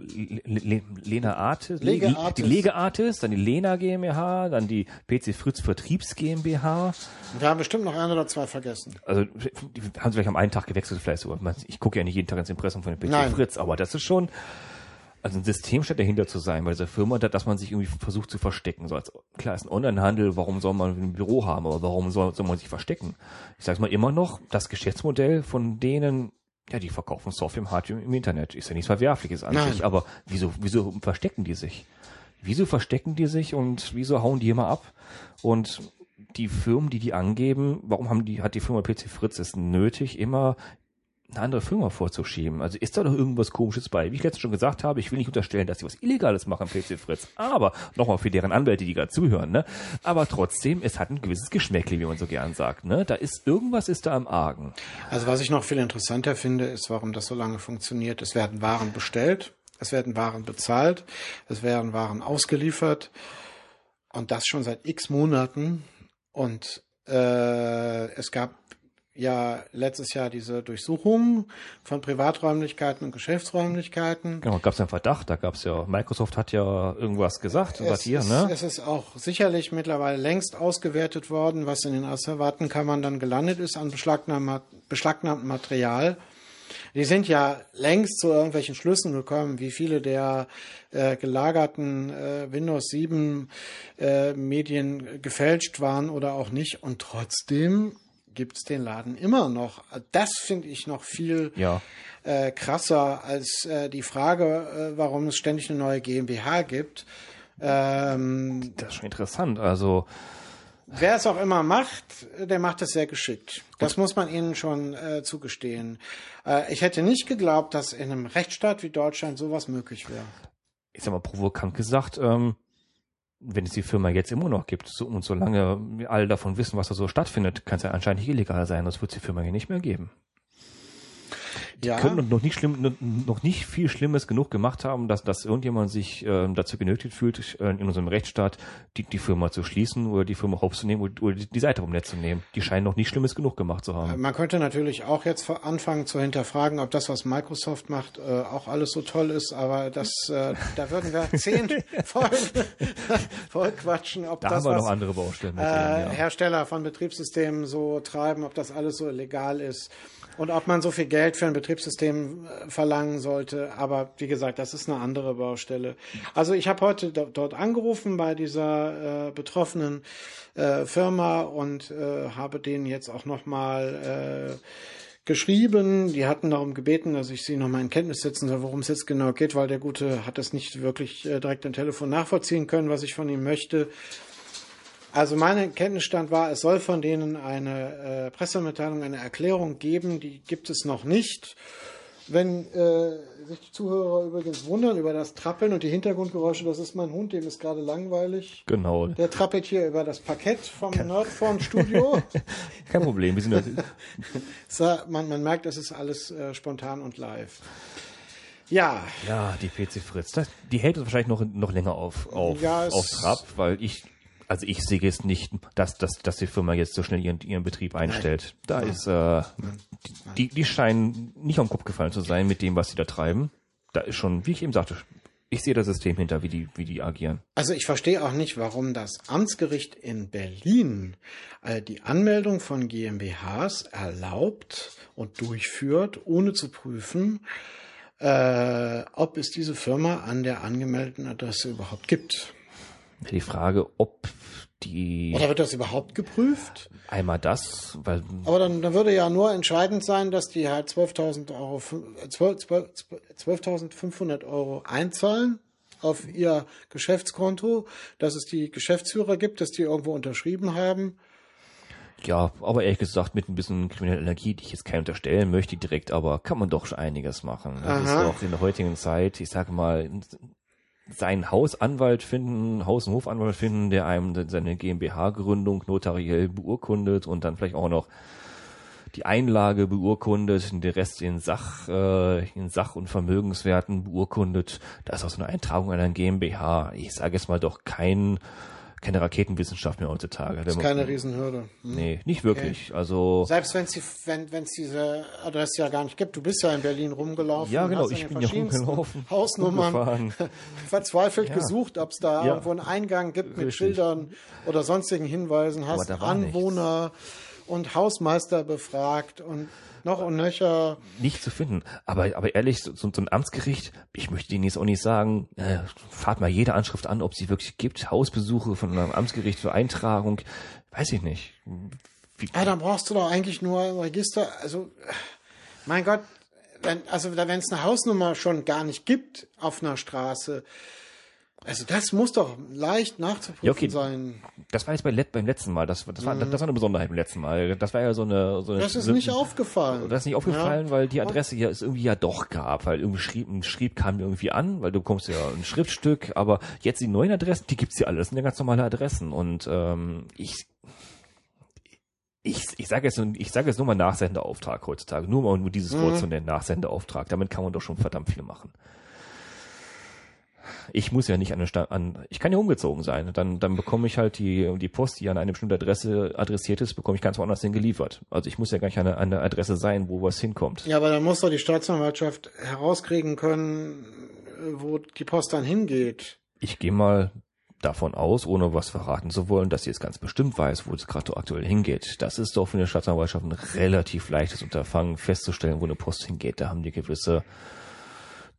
Lena Artis, die Lege Artis, dann die Lena GmbH, dann die PC Fritz Vertriebs GmbH. Wir haben bestimmt noch 1 oder 2 vergessen. Also die haben sie vielleicht am einen Tag gewechselt, vielleicht sogar. Ich gucke ja nicht jeden Tag ins Impressum von dem PC Fritz, aber das ist schon also ein System scheint dahinter zu sein bei dieser Firma, dass man sich irgendwie versucht zu verstecken. So als, klar, ist ein Onlinehandel, warum soll man ein Büro haben, aber warum soll man sich verstecken? Ich sag's mal immer noch, das Geschäftsmodell von denen, ja, die verkaufen Software, Hardware im Internet. Ist ja nichts Verwerfliches an sich, aber wieso verstecken die sich? Wieso verstecken die sich und wieso hauen die immer ab? Und die Firmen, die angeben, warum hat die Firma PC Fritz es nötig, immer eine andere Firma vorzuschieben? Also ist da doch irgendwas Komisches bei? Wie ich letztens schon gesagt habe, ich will nicht unterstellen, dass sie was Illegales machen, PC Fritz. Aber, nochmal für deren Anwälte, die gerade zuhören, ne? Aber trotzdem, es hat ein gewisses Geschmäckli, wie man so gern sagt, ne? Irgendwas ist da am Argen. Also was ich noch viel interessanter finde, ist, warum das so lange funktioniert. Es werden Waren bestellt, es werden Waren bezahlt, es werden Waren ausgeliefert und das schon seit x Monaten. Und es gab ja letztes Jahr diese Durchsuchung von Privaträumlichkeiten und Geschäftsräumlichkeiten. Genau, gab es einen Verdacht, Microsoft hat ja irgendwas gesagt. Es ist auch sicherlich mittlerweile längst ausgewertet worden, was in den Asservatenkammern dann gelandet ist an beschlagnahmtem Material. Die sind ja längst zu irgendwelchen Schlüssen gekommen, wie viele der gelagerten Windows 7 Medien gefälscht waren oder auch nicht. Und trotzdem gibt es den Laden immer noch. Das finde ich noch viel krasser als die Frage, warum es ständig eine neue GmbH gibt. Das ist schon interessant. Also wer es auch immer macht, der macht es sehr geschickt. Das muss man ihnen schon zugestehen. Ich hätte nicht geglaubt, dass in einem Rechtsstaat wie Deutschland sowas möglich wäre. Ich sag mal provokant gesagt, wenn es die Firma jetzt immer noch gibt und solange alle davon wissen, was da so stattfindet, kann es ja anscheinend nicht illegal sein. Das wird es die Firma hier nicht mehr geben. Die können noch nicht viel Schlimmes genug gemacht haben, dass irgendjemand sich dazu genötigt fühlt, in unserem Rechtsstaat die Firma zu schließen oder die Firma hops zu nehmen oder die Seite vom Netz zu nehmen. Die scheinen noch nicht Schlimmes genug gemacht zu haben. Man könnte natürlich auch jetzt anfangen zu hinterfragen, ob das, was Microsoft macht, auch alles so toll ist, aber da würden wir 10 Folgen voll quatschen, ob da das, haben wir was noch andere Baustellen mit Hersteller von Betriebssystemen so treiben, ob das alles so legal ist. Und ob man so viel Geld für ein Betriebssystem verlangen sollte. Aber wie gesagt, das ist eine andere Baustelle. Also ich habe heute dort angerufen bei dieser betroffenen Firma und habe denen jetzt auch nochmal geschrieben. Die hatten darum gebeten, dass ich sie nochmal in Kenntnis setzen soll, worum es jetzt genau geht, weil der Gute hat es nicht wirklich direkt am Telefon nachvollziehen können, was ich von ihm möchte. Also mein Kenntnisstand war, es soll von denen eine Pressemitteilung, eine Erklärung geben, die gibt es noch nicht. Wenn sich die Zuhörer übrigens wundern über das Trappeln und die Hintergrundgeräusche, das ist mein Hund, dem ist gerade langweilig. Genau. Der trappelt hier über das Parkett vom Nerdphone-Studio. Kein Problem, wir sind man merkt, es ist alles spontan und live. Ja. Ja, die PC Fritz, die hält uns wahrscheinlich noch länger auf Trab, weil ich sehe jetzt nicht, dass die Firma jetzt so schnell ihren Betrieb einstellt. Nein. Da ist die scheinen nicht am Kopf gefallen zu sein mit dem, was sie da treiben. Da ist schon, wie ich eben sagte, ich sehe das System hinter, wie die agieren. Also ich verstehe auch nicht, warum das Amtsgericht in Berlin die Anmeldung von GmbHs erlaubt und durchführt, ohne zu prüfen, ob es diese Firma an der angemeldeten Adresse überhaupt gibt. Die Frage, ob die... Oder wird das überhaupt geprüft? Einmal das, weil... Aber dann würde ja nur entscheidend sein, dass die halt 12.500 Euro einzahlen auf ihr Geschäftskonto, dass es die Geschäftsführer gibt, dass die irgendwo unterschrieben haben. Ja, aber ehrlich gesagt, mit ein bisschen krimineller Energie, die ich jetzt keinem unterstellen möchte direkt, aber kann man doch schon einiges machen. Das ist doch in der heutigen Zeit, ich sage mal... seinen Haus- und Hofanwalt finden, der einem seine GmbH-Gründung notariell beurkundet und dann vielleicht auch noch die Einlage beurkundet und den Rest in Sach- und Vermögenswerten beurkundet. Da ist auch so eine Eintragung einer GmbH. Ich sage jetzt mal doch keine Raketenwissenschaft mehr heutzutage. Das ist keine Riesenhürde. Nee, nicht wirklich. Okay. Also selbst wenn es diese Adresse ja gar nicht gibt. Du bist ja in Berlin rumgelaufen. Ja, genau. Ich bin ja rumgelaufen. Hausnummern verzweifelt gesucht, ob es da irgendwo einen Eingang gibt mit Schildern oder sonstigen Hinweisen. Hast Anwohner und Hausmeister befragt und noch und nöcher. Nicht zu finden. Aber ehrlich, so ein Amtsgericht, ich möchte Ihnen jetzt auch nicht sagen, fahrt mal jede Anschrift an, ob sie wirklich gibt. Hausbesuche von einem Amtsgericht für Eintragung, weiß ich nicht. Dann brauchst du doch eigentlich nur ein Register. Also, mein Gott, wenn es eine Hausnummer schon gar nicht gibt auf einer Straße, also das muss doch leicht nachzuprüfen sein. Das war jetzt beim letzten Mal. Das war eine Besonderheit beim letzten Mal. Das war ja so eine. Das ist nicht aufgefallen. Das ist nicht aufgefallen, weil die Adresse ja es irgendwie ja doch gab, weil irgendwie ein Schrieb kam irgendwie an, weil du bekommst ja ein Schriftstück, aber jetzt die neuen Adressen, die gibt's ja alles, das sind ja ganz normale Adressen und ich sage jetzt nur mal Nachsendeauftrag heutzutage, nur dieses Wort zu nennen, Nachsendeauftrag. Damit kann man doch schon verdammt viel machen. Ich muss ja nicht ich kann ja umgezogen sein. Dann bekomme ich halt die Post, die an eine bestimmte Adresse adressiert ist, bekomme ich ganz woanders hin geliefert. Also ich muss ja gar nicht an einer Adresse sein, wo was hinkommt. Ja, aber dann muss doch die Staatsanwaltschaft herauskriegen können, wo die Post dann hingeht. Ich gehe mal davon aus, ohne was verraten zu wollen, dass sie jetzt ganz bestimmt weiß, wo es gerade aktuell hingeht. Das ist doch für eine Staatsanwaltschaft ein relativ leichtes Unterfangen, festzustellen, wo eine Post hingeht. Da haben die gewisse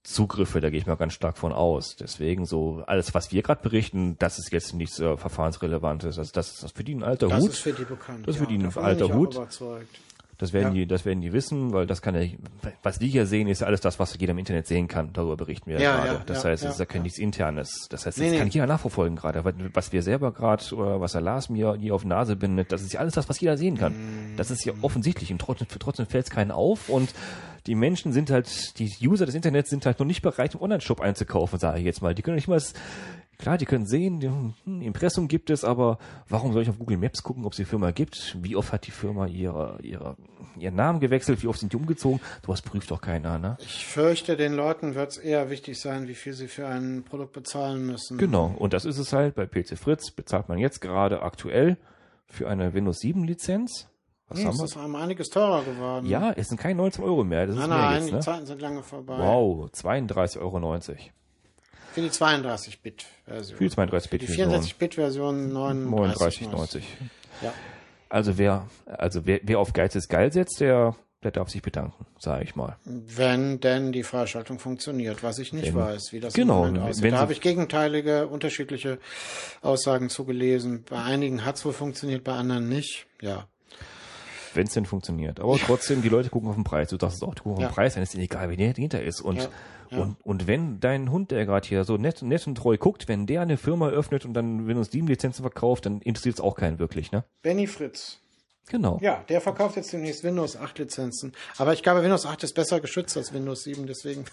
Zugriffe, da gehe ich mal ganz stark von aus. Deswegen so alles, was wir gerade berichten, das ist jetzt nichts Verfahrensrelevantes. Also das ist für die ein alter Hut. Das ist für die bekannt. Das ist für die ein davon alter bin ich auch Hut. überzeugt. Das werden die wissen, weil das kann ja, was die hier sehen, ist ja alles das, was jeder im Internet sehen kann. Darüber berichten wir ja gerade. Das heißt, es ist ja kein nichts Internes. Das heißt, das kann jeder nachverfolgen gerade. Was wir selber gerade, oder was der Lars mir hier auf Nase bindet, das ist ja alles das, was jeder sehen kann. Das ist ja offensichtlich und trotzdem fällt es keinen auf und die Menschen sind halt, die User des Internets sind halt noch nicht bereit, im Online-Shop einzukaufen, sage ich jetzt mal. Die können nicht mal klar, die können sehen, Impressum gibt es, aber warum soll ich auf Google Maps gucken, ob es die Firma gibt? Wie oft hat die Firma ihren Namen gewechselt? Wie oft sind die umgezogen? Sowas prüft doch keiner, ne? Ich fürchte, den Leuten wird es eher wichtig sein, wie viel sie für ein Produkt bezahlen müssen. Genau, und das ist es halt. Bei PC Fritz bezahlt man jetzt gerade aktuell für eine Windows 7 Lizenz. Was haben wir? Das ist einiges teurer geworden. Ja, es sind keine 19 Euro mehr. Das ist mehr Nein, jetzt, die ne? Zeiten sind lange vorbei. Wow, 32,90 Euro. Für die 32-Bit-Version. Für die 32-Bit-Version. Die 34-Bit-Version 39,90. Ja. Also wer auf Geiz ist geil setzt, der darf sich bedanken, sage ich mal. Wenn denn die Freischaltung funktioniert, was ich nicht weiß, wie das im Moment aussieht. Da habe ich gegenteilige, unterschiedliche Aussagen zugelesen. Bei einigen hat es wohl funktioniert, bei anderen nicht. Ja. Wenn es denn funktioniert. Aber trotzdem, die Leute gucken auf den Preis. Du sagst es auch, die gucken auf den Preis, dann ist ihnen egal, wie der dahinter ist. Und wenn dein Hund, der gerade hier so nett und treu guckt, wenn der eine Firma öffnet und dann Windows 7 Lizenzen verkauft, dann interessiert es auch keinen wirklich, ne? Benny Fritz. Genau. Ja, der verkauft jetzt demnächst Windows 8 Lizenzen. Aber ich glaube, Windows 8 ist besser geschützt als Windows 7, deswegen.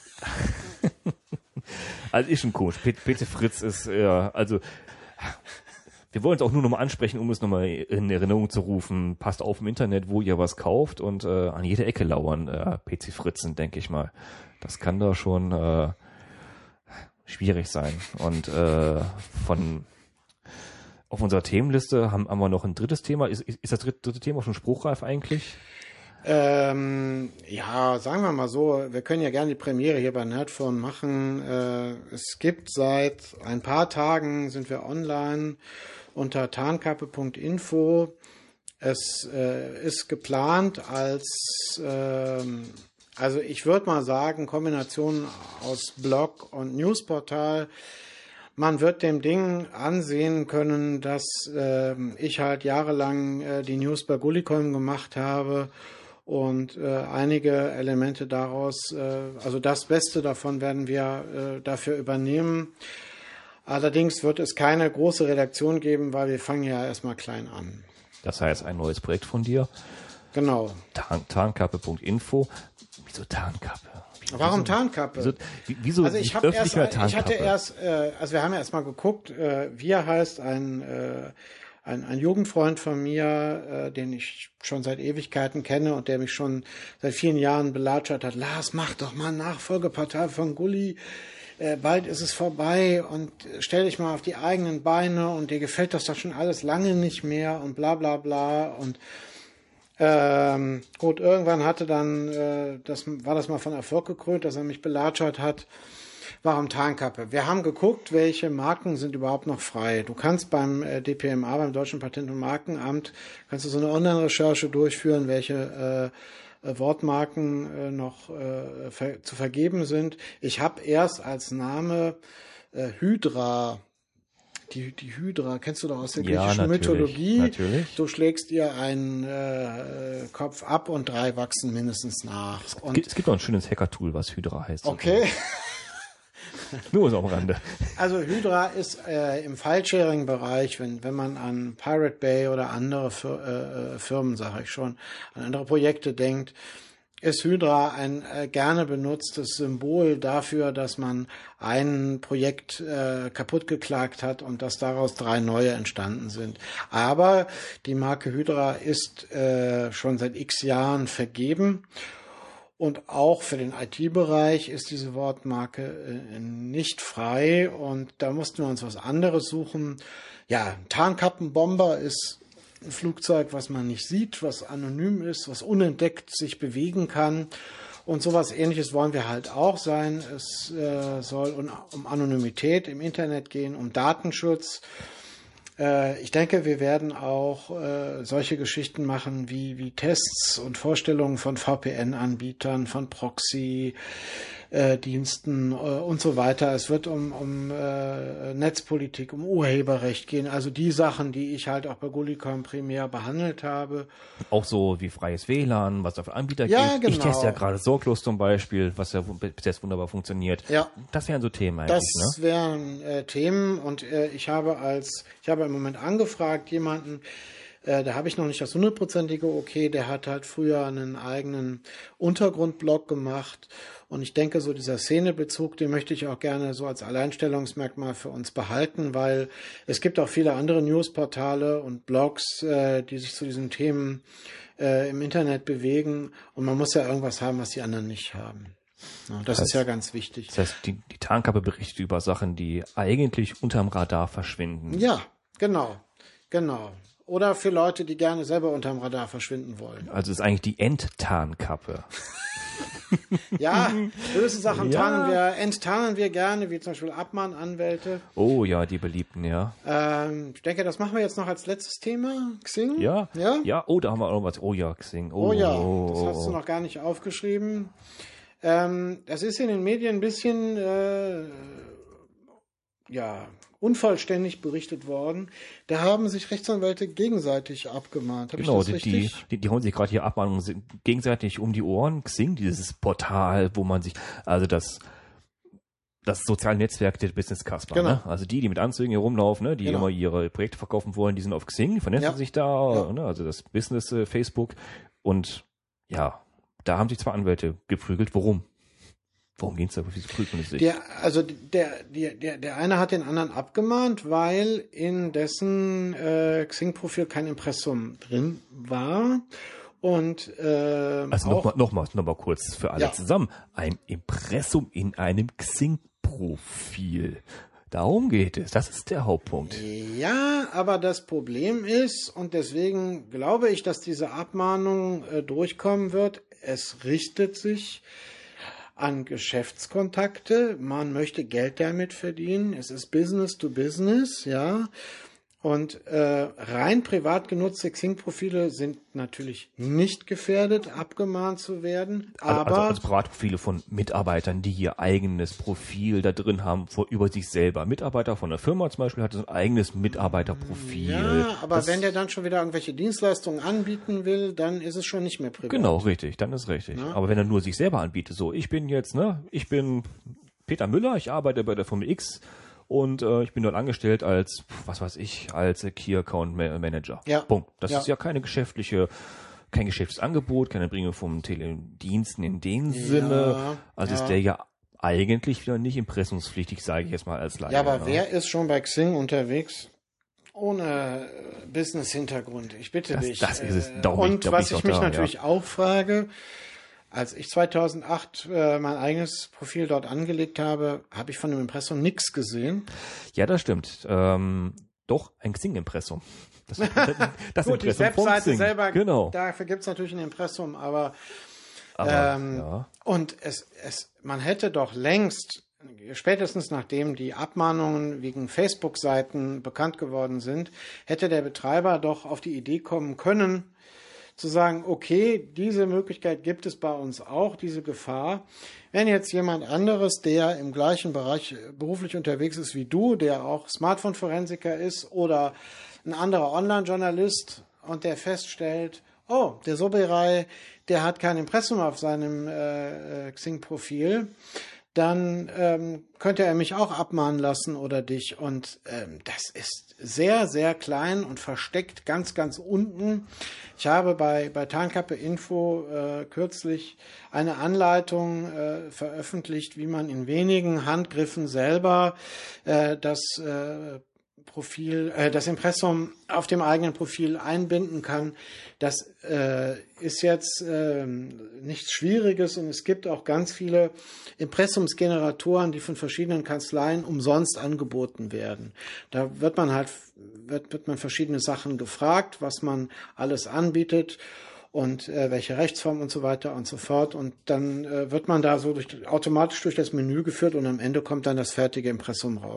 Also ist schon komisch. PC Fritz ist, also wir wollen es auch nur nochmal ansprechen, um es nochmal in Erinnerung zu rufen. Passt auf im Internet, wo ihr was kauft und an jeder Ecke lauern PC Fritzen, denke ich mal. Das kann da schon schwierig sein. Und auf unserer Themenliste haben wir noch ein drittes Thema. Ist das dritte Thema schon spruchreif eigentlich? Ja, sagen wir mal so, wir können ja gerne die Premiere hier bei Nerdphone machen. Es gibt seit ein paar Tagen, sind wir online unter tarnkappe.info. Es ist geplant als, also ich würde mal sagen, Kombination aus Blog und Newsportal. Man wird dem Ding ansehen können, dass ich halt jahrelang die News bei Gullicoin gemacht habe und einige Elemente daraus, also das Beste davon werden wir dafür übernehmen. Allerdings wird es keine große Redaktion geben, weil wir fangen ja erstmal klein an. Das heißt, ein neues Projekt von dir. Genau. Tarnkappe.info. Wieso Tarnkappe? Warum Tarnkappe? Wieso also ich hatte erst, also wir haben ja erstmal geguckt, wir heißt ein Jugendfreund von mir, den ich schon seit Ewigkeiten kenne und der mich schon seit vielen Jahren belatschert hat. Lars, mach doch mal Nachfolgepartei von Gulli. Bald ist es vorbei und stell dich mal auf die eigenen Beine und dir gefällt das doch schon alles lange nicht mehr und bla bla bla und gut, irgendwann hatte dann, war das mal von Erfolg gekrönt, dass er mich belatschert hat. Warum Tarnkappe? Wir haben geguckt, welche Marken sind überhaupt noch frei. Du kannst beim DPMA, beim Deutschen Patent- und Markenamt, kannst du so eine Online-Recherche durchführen, welche Wortmarken noch zu vergeben sind. Ich habe erst als Name Hydra. Die Hydra, kennst du doch aus der griechischen Mythologie? Natürlich. Du schlägst ihr einen Kopf ab und 3 wachsen mindestens nach. Es gibt auch ein schönes Hacker-Tool, was Hydra heißt. Okay. Nur so am Rande. Also Hydra ist im File-Sharing-Bereich, wenn man an Pirate Bay oder andere Firmen, sage ich schon, an andere Projekte denkt, ist Hydra ein gerne benutztes Symbol dafür, dass man ein Projekt kaputt geklagt hat und dass daraus 3 neue entstanden sind. Aber die Marke Hydra ist schon seit x Jahren vergeben und auch für den IT-Bereich ist diese Wortmarke nicht frei und da mussten wir uns was anderes suchen. Ja, Tarnkappenbomber ist ein Flugzeug, was man nicht sieht, was anonym ist, was unentdeckt sich bewegen kann. Und sowas Ähnliches wollen wir halt auch sein. Es soll um Anonymität im Internet gehen, um Datenschutz. Ich denke, wir werden auch solche Geschichten machen wie Tests und Vorstellungen von VPN-Anbietern, von Proxy, Diensten und so weiter. Es wird um Netzpolitik, um Urheberrecht gehen. Also die Sachen, die ich halt auch bei Gullicom primär behandelt habe. Auch so wie freies WLAN, was es auf Anbieter Ja, gibt. genau. Ich teste ja gerade Sorglos zum Beispiel, was ja bis jetzt wunderbar funktioniert. Ja. Das wären so Themen eigentlich, Das wären Themen und ich habe im Moment angefragt jemanden, da habe ich noch nicht das 100%ige Okay, der hat halt früher einen eigenen Untergrundblog gemacht und ich denke, so dieser Szenebezug, den möchte ich auch gerne so als Alleinstellungsmerkmal für uns behalten, weil es gibt auch viele andere Newsportale und Blogs, die sich zu diesen Themen im Internet bewegen und man muss ja irgendwas haben, was die anderen nicht haben. Ja, das ist ja ganz wichtig. Das heißt, die Tarnkappe berichtet über Sachen, die eigentlich unterm Radar verschwinden. Ja, genau. Oder für Leute, die gerne selber unterm Radar verschwinden wollen. Also ist eigentlich die Enttarnkappe. Ja, böse Sachen enttarnen wir gerne, wie zum Beispiel Abmahnanwälte. Oh ja, die beliebten, ja. Ich denke, das machen wir jetzt noch als letztes Thema. Xing? Ja. Ja? Ja, oh, da haben wir auch noch was. Oh ja, Xing. Oh ja, das hast du noch gar nicht aufgeschrieben. Das ist in den Medien ein bisschen unvollständig berichtet worden. Da haben sich Rechtsanwälte gegenseitig abgemahnt. Genau, die hauen sich gerade hier Abmahnungen gegenseitig um die Ohren. Xing, dieses Portal, wo man sich, also das soziale Netzwerk der Business Casper, genau. Ne? Also die mit Anzügen hier rumlaufen, ne? Die genau. immer ihre Projekte verkaufen wollen, die sind auf Xing, die vernetzen sich da, ne? Also das Business Facebook und ja, da haben sich zwei Anwälte geprügelt. Warum? Warum geht's da? Wieso prüft man es sich? Der eine hat den anderen abgemahnt, weil in dessen Xing-Profil kein Impressum drin war. Und also nochmal kurz für alle zusammen. Ein Impressum in einem Xing-Profil. Darum geht es. Das ist der Hauptpunkt. Ja, aber das Problem ist, und deswegen glaube ich, dass diese Abmahnung durchkommen wird, es richtet sich an Geschäftskontakte. Man möchte Geld damit verdienen. Es ist Business to Business, ja. Und rein privat genutzte Xing-Profile sind natürlich nicht gefährdet, abgemahnt zu werden. Also Privatprofile von Mitarbeitern, die ihr eigenes Profil da drin haben, über sich selber. Mitarbeiter von einer Firma zum Beispiel hat so ein eigenes Mitarbeiterprofil. Ja, aber wenn der dann schon wieder irgendwelche Dienstleistungen anbieten will, dann ist es schon nicht mehr privat. Genau, richtig, dann ist richtig. Ja. Aber wenn er nur sich selber anbietet, so, ich bin Peter Müller, ich arbeite bei der Firma X, und ich bin dort angestellt als, als Key Account Manager. Ja. Punkt. Das ist ja kein geschäftliches Angebot, keine Erbringung vom Telediensten in dem Sinne. Also ist der ja eigentlich wieder nicht impressumspflichtig, sage ich jetzt mal als Laie. Ja, aber wer ist schon bei Xing unterwegs ohne Business-Hintergrund? Ich bitte dich. Das ist es. Und was ich mich natürlich auch frage, als ich 2008 mein eigenes Profil dort angelegt habe, habe ich von dem Impressum nichts gesehen. Ja, das stimmt. Doch, ein Xing-Impressum. Das Gut, die Webseite selber, genau. Dafür gibt's natürlich ein Impressum, aber ja. Und man hätte doch längst, spätestens nachdem die Abmahnungen wegen Facebook-Seiten bekannt geworden sind, hätte der Betreiber doch auf die Idee kommen können, zu sagen, okay, diese Möglichkeit gibt es bei uns auch, diese Gefahr. Wenn jetzt jemand anderes, der im gleichen Bereich beruflich unterwegs ist wie du, der auch Smartphone-Forensiker ist oder ein anderer Online-Journalist und der feststellt, oh, der Soberei, der hat kein Impressum auf seinem Xing-Profil, dann könnte er mich auch abmahnen lassen oder dich. Und das ist sehr, sehr klein und versteckt ganz, ganz unten. Ich habe bei Tarnkappe Info kürzlich eine Anleitung veröffentlicht, wie man in wenigen Handgriffen selber das Impressum auf dem eigenen Profil einbinden kann. Das ist jetzt nichts Schwieriges und es gibt auch ganz viele Impressumsgeneratoren, die von verschiedenen Kanzleien umsonst angeboten werden. Da wird man verschiedene Sachen gefragt, was man alles anbietet und welche Rechtsform und so weiter und so fort. Und dann wird man da so automatisch durch das Menü geführt und am Ende kommt dann das fertige Impressum raus.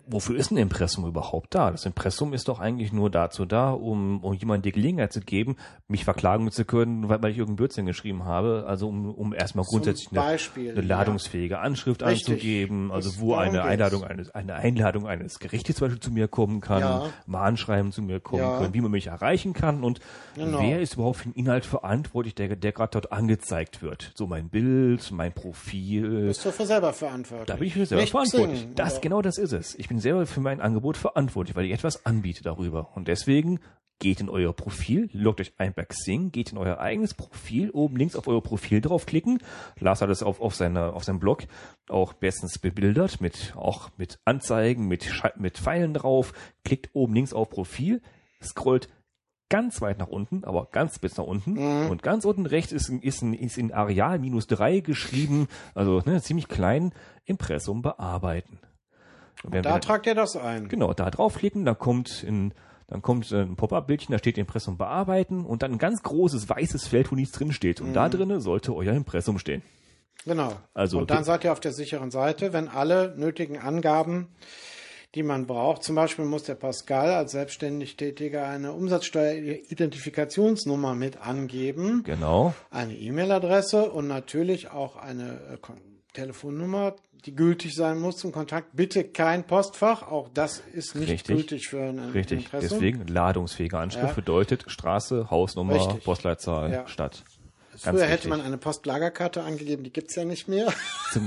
wofür ist ein Impressum überhaupt da? Das Impressum ist doch eigentlich nur dazu da, um jemandem die Gelegenheit zu geben, mich verklagen zu können, weil ich irgendeinen Blödsinn geschrieben habe. Also um erstmal grundsätzlich eine ladungsfähige Anschrift anzugeben, also wo eine Einladung eines Gerichtes zum Beispiel zu mir kommen kann, Mahnschreiben zu mir kommen können, wie man mich erreichen kann und wer ist überhaupt für den Inhalt verantwortlich, der gerade dort angezeigt wird. So mein Bild, mein Profil. Bist du für selber verantwortlich? Da bin ich für selber verantwortlich. Genau das ist es. Ich bin selber für mein Angebot verantwortlich, weil ich etwas anbiete darüber. Und deswegen geht in euer Profil, loggt euch ein bei Xing, geht in euer eigenes Profil, oben links auf euer Profil draufklicken. Lars hat es auf seinem Blog auch bestens bebildert, mit Anzeigen, mit Pfeilen drauf. Klickt oben links auf Profil, scrollt ganz weit nach unten, aber ganz bis nach unten. Und ganz unten rechts ist in Areal -3 geschrieben, also ziemlich klein, Impressum bearbeiten. Da tragt ihr das ein. Genau, da draufklicken, dann kommt ein Pop-up-Bildchen, da steht Impressum bearbeiten und dann ein ganz großes weißes Feld, wo nichts drin steht. Und da drinnen sollte euer Impressum stehen. Genau. Also, und dann seid ihr auf der sicheren Seite, wenn alle nötigen Angaben, die man braucht, zum Beispiel muss der Pascal als selbstständig Tätiger eine Umsatzsteuer-Identifikationsnummer mit angeben. Genau. Eine E-Mail-Adresse und natürlich auch eine Telefonnummer, die gültig sein muss zum Kontakt. Bitte kein Postfach, auch das ist nicht gültig für ein Richtig, Impressum. Deswegen ladungsfähige Anschrift bedeutet Straße, Hausnummer, Postleitzahl, Stadt. Früher hätte man eine Postlagerkarte angegeben, die gibt's ja nicht mehr.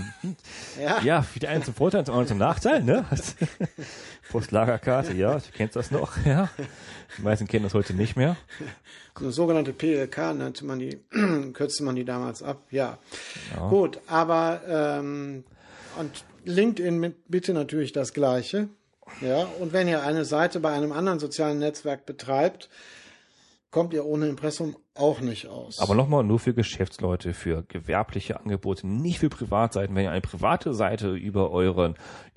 Ja, für die einen zum Vorteil, zum anderen zum Nachteil, ne? Postlagerkarte, ja, du kennst das noch, ja. Die meisten kennen das heute nicht mehr. Eine sogenannte PLK kürzte man die damals ab, ja. Gut, aber und LinkedIn bitte natürlich das Gleiche. Ja, und wenn ihr eine Seite bei einem anderen sozialen Netzwerk betreibt, kommt ihr ohne Impressum auch nicht aus. Aber nochmal nur für Geschäftsleute, für gewerbliche Angebote, nicht für Privatseiten. Wenn ihr eine private Seite über euren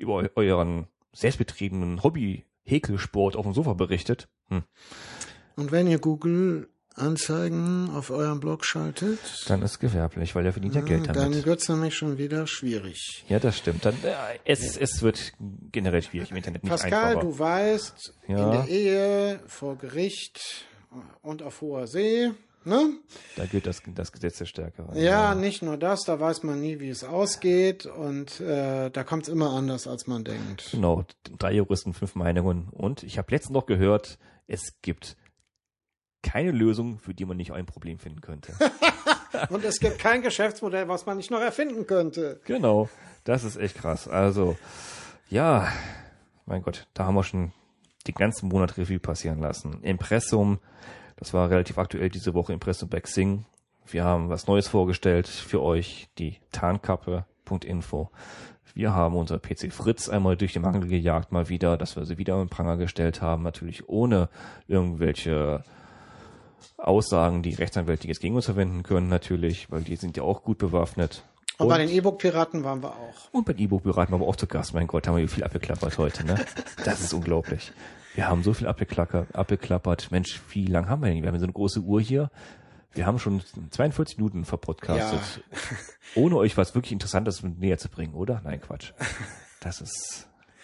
selbstbetriebenen Hobby-Häkelsport auf dem Sofa berichtet. Und wenn ihr Google-Anzeigen auf eurem Blog schaltet, dann ist gewerblich, weil der verdient ja Geld damit. Dann wird's nämlich schon wieder schwierig. Ja, das stimmt. Dann, es wird generell schwierig im Internet, nicht Pascal, einfacher. du weißt, in der Ehe, vor Gericht und auf hoher See, ne? Da gilt das Gesetz der Stärkeren. Ja, nicht nur das, da weiß man nie, wie es ausgeht und da kommt es immer anders, als man denkt. Genau, 3 Juristen, 5 Meinungen und ich habe letztens noch gehört, es gibt keine Lösung, für die man nicht ein Problem finden könnte. Und es gibt kein Geschäftsmodell, was man nicht noch erfinden könnte. Genau, das ist echt krass. Also, ja, mein Gott, da haben wir schon den ganzen Monat Revue passieren lassen. Impressum, das war relativ aktuell diese Woche, Impressum bei Xing. Wir haben was Neues vorgestellt für euch, die Tarnkappe.info. Wir haben unser PC Fritz einmal durch die Mangel gejagt, mal wieder, dass wir sie wieder im Pranger gestellt haben, natürlich ohne irgendwelche Aussagen, die Rechtsanwälte jetzt gegen uns verwenden können, natürlich, weil die sind ja auch gut bewaffnet. Und bei den E-Book-Piraten waren wir auch. Und bei den E-Book-Piraten waren wir auch zu Gast. Mein Gott, haben wir viel abgeklappert heute, ne? Das ist unglaublich. Wir haben so viel abgeklappert. Mensch, wie lang haben wir denn? Wir haben so eine große Uhr hier. Wir haben schon 42 Minuten verpodcastet. Ja. Ohne euch was wirklich Interessantes näher zu bringen, oder? Nein, Quatsch. Das ist...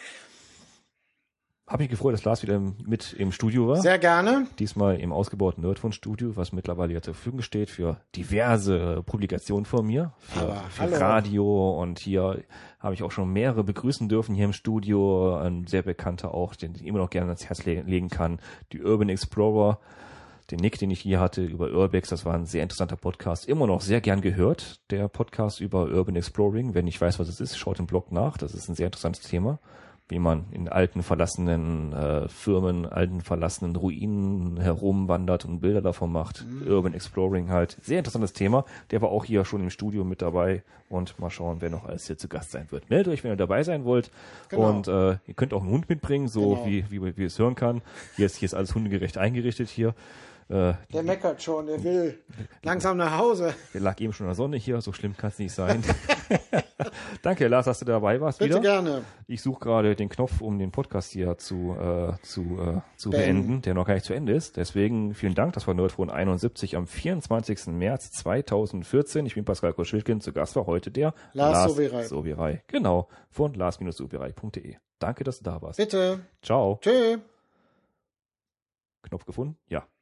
Habe mich gefreut, dass Lars wieder mit im Studio war. Sehr gerne. Diesmal im ausgebauten Nerdfunk-Studio, was mittlerweile ja zur Verfügung steht für diverse Publikationen von mir, für Radio. Und hier habe ich auch schon mehrere begrüßen dürfen hier im Studio. Ein sehr bekannter auch, den ich immer noch gerne ans Herz legen kann, die Urban Explorer. Den Nick, den ich hier hatte über Urbex, das war ein sehr interessanter Podcast. Immer noch sehr gern gehört, der Podcast über Urban Exploring. Wenn ich weiß, was es ist, schaut im Blog nach. Das ist ein sehr interessantes Thema. Wie man in alten, verlassenen Firmen, alten, verlassenen Ruinen herumwandert und Bilder davon macht. Urban Exploring halt. Sehr interessantes Thema. Der war auch hier schon im Studio mit dabei. Und mal schauen, wer noch alles hier zu Gast sein wird. Meldet euch, wenn ihr dabei sein wollt. Genau. Und ihr könnt auch einen Hund mitbringen, so wie ihr es hören kann. Hier ist alles hundegerecht eingerichtet hier. Der meckert schon, der will langsam nach Hause. Der lag eben schon in der Sonne hier, so schlimm kann es nicht sein. Danke, Lars, dass du dabei warst. Bitte wieder. gerne. Ich suche gerade den Knopf, um den Podcast hier zu beenden, der noch gar nicht zu Ende ist. Deswegen vielen Dank, das war Nerdphone 71 am 24. März 2014. Ich bin Pascal Koschwilkin, zu Gast war heute der Lars Soberei. Genau, von lars-soberei.de. Danke, dass du da warst. Bitte. Ciao. Tschö. Knopf gefunden? Ja.